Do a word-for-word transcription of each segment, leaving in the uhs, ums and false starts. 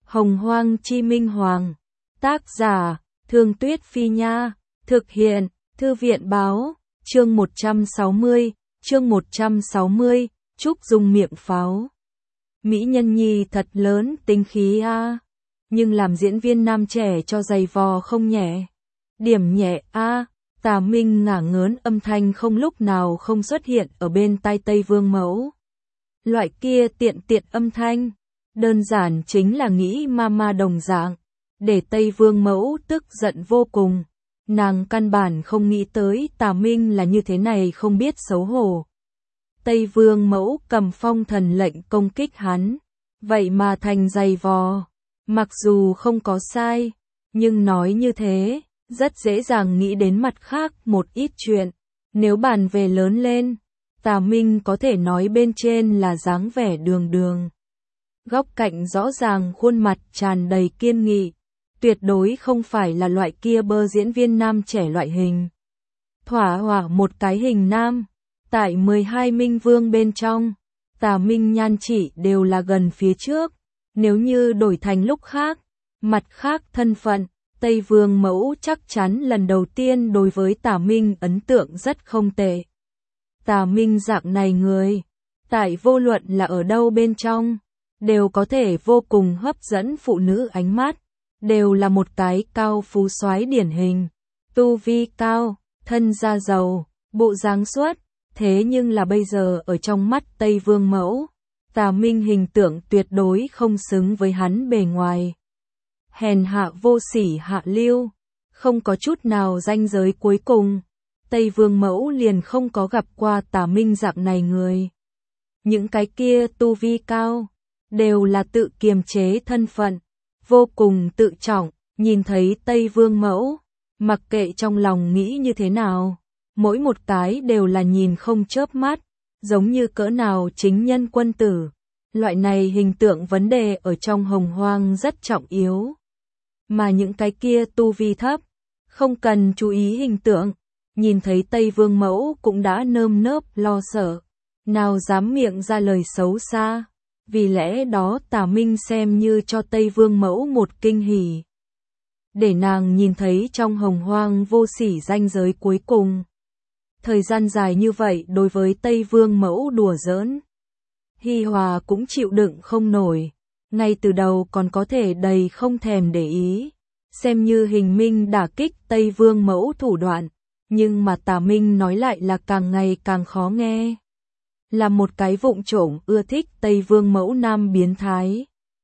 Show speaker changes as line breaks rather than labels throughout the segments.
Hồng Hoang Chi Minh Hoàng. Tác giả, Thương Tuyết Phi Nha. Thực hiện, Thư viện Báo. Chương một trăm sáu mươi, chương một trăm sáu mươi, Trúc Dung miệng pháo. Mỹ nhân nhi thật lớn tính khí a, à. Nhưng làm diễn viên nam trẻ cho dày vò không nhẹ. Điểm nhẹ a, à. Tà Minh ngả ngớn âm thanh không lúc nào không xuất hiện ở bên tai Tây Vương Mẫu. Loại kia tiện tiện âm thanh, đơn giản chính là nghĩ ma ma đồng dạng, để Tây Vương Mẫu tức giận vô cùng. Nàng căn bản không nghĩ tới Tà Minh là như thế này không biết xấu hổ. Tây Vương Mẫu cầm phong thần lệnh công kích hắn, vậy mà thành dày vò. Mặc dù không có sai, nhưng nói như thế, rất dễ dàng nghĩ đến mặt khác một ít chuyện. Nếu bàn về lớn lên, Tà Minh có thể nói bên trên là dáng vẻ đường đường. Góc cạnh rõ ràng, khuôn mặt tràn đầy kiên nghị, tuyệt đối không phải là loại kia bơ diễn viên nam trẻ loại hình. Thỏa hỏa một cái hình nam, tại mười hai minh vương bên trong, Tà Minh nhan chỉ đều là gần phía trước. Nếu như đổi thành lúc khác, mặt khác thân phận, Tây Vương Mẫu chắc chắn lần đầu tiên đối với Tà Minh ấn tượng rất không tệ. Tà Minh dạng này người, tại vô luận là ở đâu bên trong, đều có thể vô cùng hấp dẫn phụ nữ ánh mắt, đều là một cái cao phú soái điển hình, tu vi cao, thân gia giàu, bộ dáng xuất, thế nhưng là bây giờ ở trong mắt Tây Vương Mẫu, Tà Minh hình tượng tuyệt đối không xứng với hắn bề ngoài. Hèn hạ vô sỉ hạ lưu, không có chút nào ranh giới cuối cùng. Tây Vương Mẫu liền không có gặp qua Tà Minh dạng này người. Những cái kia tu vi cao, đều là tự kiềm chế thân phận, vô cùng tự trọng, nhìn thấy Tây Vương Mẫu, mặc kệ trong lòng nghĩ như thế nào, mỗi một cái đều là nhìn không chớp mắt, giống như cỡ nào chính nhân quân tử. Loại này hình tượng vấn đề ở trong Hồng Hoang rất trọng yếu. Mà những cái kia tu vi thấp, không cần chú ý hình tượng, nhìn thấy Tây Vương Mẫu cũng đã nơm nớp lo sợ, nào dám miệng ra lời xấu xa. Vì lẽ đó Tà Minh xem như cho Tây Vương Mẫu một kinh hỉ. Để nàng nhìn thấy trong Hồng Hoang vô sỉ ranh giới cuối cùng. Thời gian dài như vậy đối với Tây Vương Mẫu đùa giỡn, Hi Hòa cũng chịu đựng không nổi, ngay từ đầu còn có thể đầy không thèm để ý, xem như hình minh đả kích Tây Vương Mẫu thủ đoạn, nhưng mà Tà Minh nói lại là càng ngày càng khó nghe. Là một cái vụng trộm ưa thích Tây Vương Mẫu nam biến thái.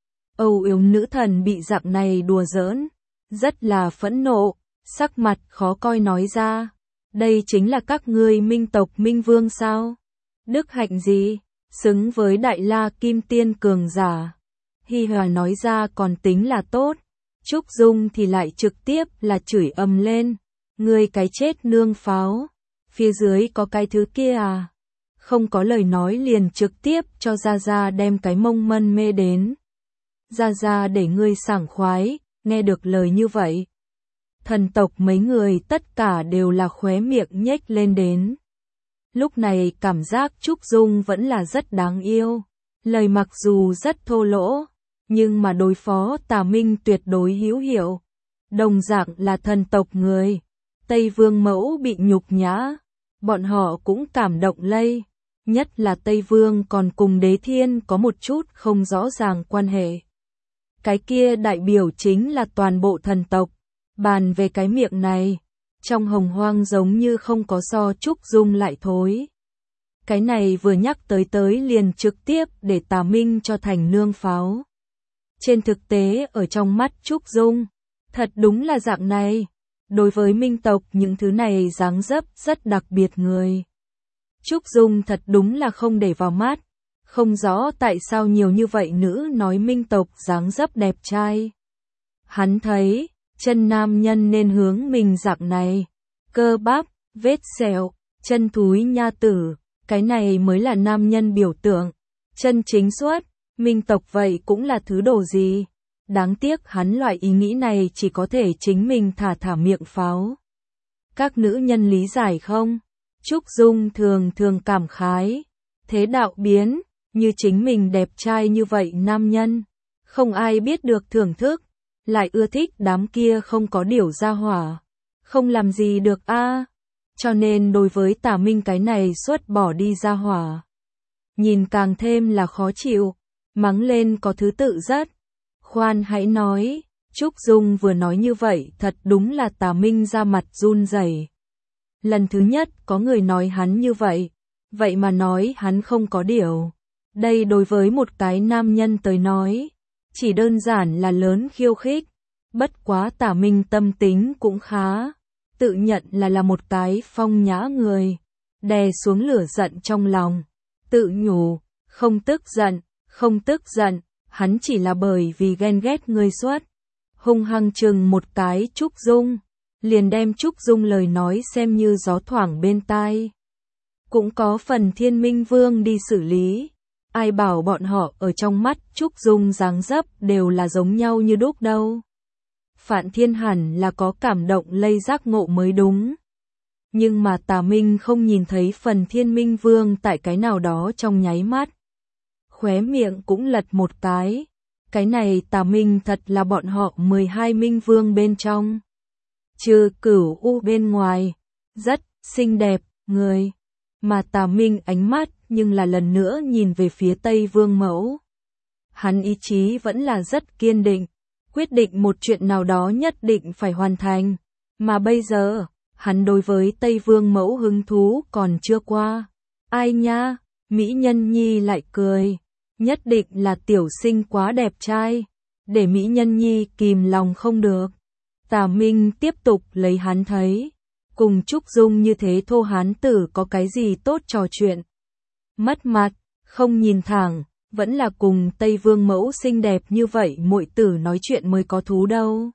Âu yếm nữ thần bị dạng này đùa giỡn, rất là phẫn nộ, sắc mặt khó coi nói ra, đây chính là các ngươi minh tộc minh vương sao? Đức hạnh gì? Xứng với Đại La Kim Tiên cường giả. Hi Hòa nói ra còn tính là tốt, Trúc Dung thì lại trực tiếp là chửi ầm lên, ngươi cái chết nương pháo, phía dưới có cái thứ kia à? Không có lời nói liền trực tiếp cho Gia Gia đem cái mông mân mê đến. Gia Gia để ngươi sảng khoái, nghe được lời như vậy. Thần tộc mấy người tất cả đều là khóe miệng nhếch lên đến. Lúc này cảm giác Trúc Dung vẫn là rất đáng yêu. Lời mặc dù rất thô lỗ, nhưng mà đối phó Tà Minh tuyệt đối hữu hiệu. Đồng dạng là thần tộc người. Tây Vương Mẫu bị nhục nhã, bọn họ cũng cảm động lây. Nhất là Tây Vương còn cùng Đế Thiên có một chút không rõ ràng quan hệ. Cái kia đại biểu chính là toàn bộ thần tộc. Bàn về cái miệng này, trong Hồng Hoang giống như không có so Trúc Dung lại thối. Cái này vừa nhắc tới tới liền trực tiếp để Tà Minh cho thành nương pháo. Trên thực tế ở trong mắt Trúc Dung, thật đúng là dạng này. Đối với minh tộc những thứ này dáng dấp rất đặc biệt người. Trúc Dung thật đúng là không để vào mắt. Không rõ tại sao nhiều như vậy nữ nói minh tộc dáng dấp đẹp trai. Hắn thấy, chân nam nhân nên hướng mình dạng này. Cơ bắp, vết sẹo, chân thúi nha tử, cái này mới là nam nhân biểu tượng. Chân chính xuất, minh tộc vậy cũng là thứ đồ gì. Đáng tiếc hắn loại ý nghĩ này chỉ có thể chính mình thả thả miệng pháo. Các nữ nhân lý giải không? Trúc Dung thường thường cảm khái. Thế đạo biến, như chính mình đẹp trai như vậy nam nhân. Không ai biết được thưởng thức, lại ưa thích đám kia không có điều ra hỏa. Không làm gì được a. Cho nên đối với Tả Minh cái này suốt bỏ đi ra hỏa. Nhìn càng thêm là khó chịu, mắng lên có thứ tự rất. Khoan hãy nói, Trúc Dung vừa nói như vậy thật đúng là Tả Minh ra mặt run rẩy. Lần thứ nhất có người nói hắn như vậy, vậy mà nói hắn không có điều. Đây đối với một cái nam nhân tới nói, chỉ đơn giản là lớn khiêu khích. Bất quá Tả Minh tâm tính cũng khá, tự nhận là là một cái phong nhã người, đè xuống lửa giận trong lòng, tự nhủ, không tức giận, không tức giận, hắn chỉ là bởi vì ghen ghét người xuất. Hung hăng chừng một cái Trúc Dung, liền đem Trúc Dung lời nói xem như gió thoảng bên tai. Cũng có phần Thiên Minh Vương đi xử lý, ai bảo bọn họ ở trong mắt Trúc Dung dáng dấp đều là giống nhau như đúc đâu. Phạn Thiên hẳn là có cảm động lây giác ngộ mới đúng. Nhưng mà Tả Minh không nhìn thấy phần Thiên Minh Vương tại cái nào đó trong nháy mắt. Khóe miệng cũng lật một cái. Cái này Tả Minh thật là bọn họ mười hai Minh Vương bên trong. Trừ Cửu U bên ngoài. Rất xinh đẹp, người. Mà Tả Minh ánh mắt nhưng là lần nữa nhìn về phía Tây Vương Mẫu. Hắn ý chí vẫn là rất kiên định. Quyết định một chuyện nào đó nhất định phải hoàn thành. Mà bây giờ, hắn đối với Tây Vương Mẫu hứng thú còn chưa qua. Ai nha, Mỹ Nhân Nhi lại cười. Nhất định là tiểu sinh quá đẹp trai. Để Mỹ Nhân Nhi kìm lòng không được. Tả Minh tiếp tục lấy hắn thấy. Cùng Trúc Dung như thế thô hán tử có cái gì tốt trò chuyện. Mất mặt, không nhìn thẳng. Vẫn là cùng Tây Vương Mẫu xinh đẹp như vậy muội tử nói chuyện mới có thú đâu.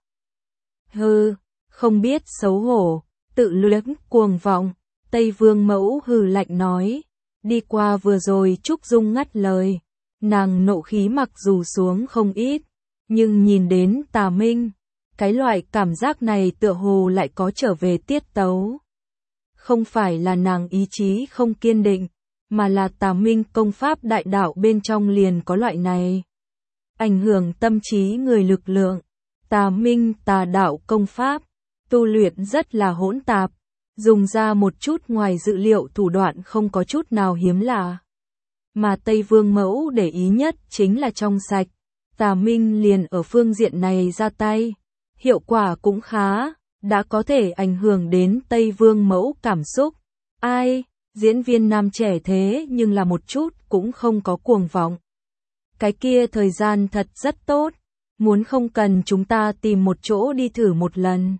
Hừ, không biết xấu hổ, tự luyến cuồng vọng, Tây Vương Mẫu hừ lạnh nói. Đi qua vừa rồi Trúc Dung ngắt lời, nàng nộ khí mặc dù xuống không ít, nhưng nhìn đến Tả Minh, cái loại cảm giác này tựa hồ lại có trở về tiết tấu. Không phải là nàng ý chí không kiên định, mà là Tả Minh công pháp đại đạo bên trong liền có loại này. Ảnh hưởng tâm trí người lực lượng. Tả Minh tà đạo công pháp, tu luyện rất là hỗn tạp, dùng ra một chút ngoài dự liệu thủ đoạn không có chút nào hiếm lạ. Mà Tây Vương Mẫu để ý nhất chính là trong sạch. Tả Minh liền ở phương diện này ra tay. Hiệu quả cũng khá, đã có thể ảnh hưởng đến Tây Vương Mẫu cảm xúc. Ai? Diễn viên nam trẻ thế nhưng là một chút cũng không có cuồng vọng. Cái kia thời gian thật rất tốt, muốn không cần chúng ta tìm một chỗ đi thử một lần.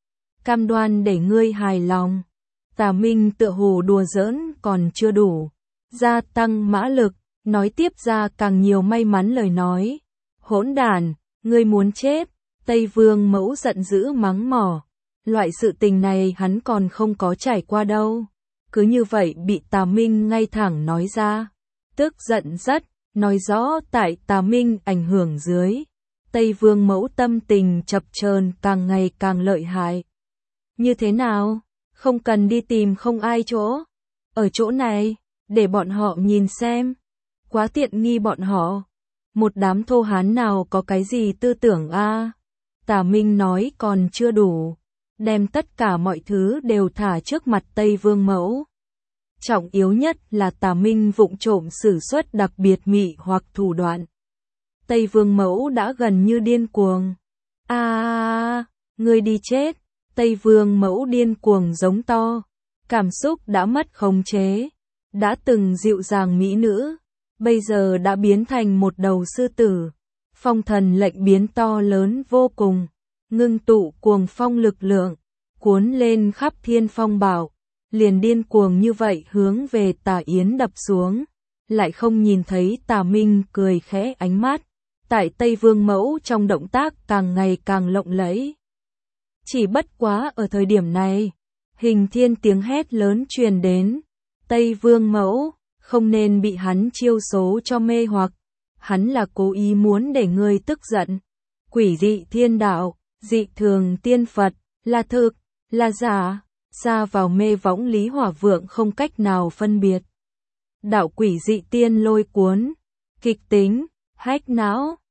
Cam đoan để ngươi hài lòng. Tả Minh tựa hồ đùa giỡn còn chưa đủ. Gia tăng mã lực, nói tiếp ra càng nhiều may mắn lời nói. Hỗn đản, ngươi muốn chết. Tây Vương Mẫu giận dữ mắng mỏ. Loại sự tình này hắn còn không có trải qua đâu. Cứ như vậy bị Tả Minh ngay thẳng nói ra. Tức giận rất, nói rõ tại Tả Minh ảnh hưởng dưới. Tây Vương Mẫu tâm tình chập chờn càng ngày càng lợi hại. Như thế nào? Không cần đi tìm không ai chỗ. Ở chỗ này, để bọn họ nhìn xem. Quá tiện nghi bọn họ. Một đám thô hán nào có cái gì tư tưởng a? À? Tả Minh nói còn chưa đủ. Đem tất cả mọi thứ đều thả trước mặt Tây Vương Mẫu. Trọng yếu nhất là Tả Minh vụng trộm sử xuất đặc biệt mị hoặc thủ đoạn. Tây Vương Mẫu đã gần như điên cuồng. A, à, ngươi đi chết. Tây Vương Mẫu điên cuồng giống to. Cảm xúc đã mất khống chế. Đã từng dịu dàng mỹ nữ, bây giờ đã biến thành một đầu sư tử. Phong thần lệnh biến to lớn vô cùng. Ngưng tụ cuồng phong lực lượng, cuốn lên khắp thiên phong bảo, liền điên cuồng như vậy hướng về Tả Yến đập xuống, lại không nhìn thấy Tả Minh cười khẽ ánh mắt, tại Tây Vương Mẫu trong động tác càng ngày càng lộng lẫy. Chỉ bất quá ở thời điểm này, Hình Thiên tiếng hét lớn truyền đến, Tây Vương Mẫu, không nên bị hắn chiêu số cho mê hoặc, hắn là cố ý muốn để ngươi tức giận. Quỷ dị thiên đạo, dị thường tiên Phật, là thực, là giả, xa vào mê võng Lý Hỏa Vượng không cách nào phân biệt. Đạo quỷ dị tiên lôi cuốn, kịch tính, hách não,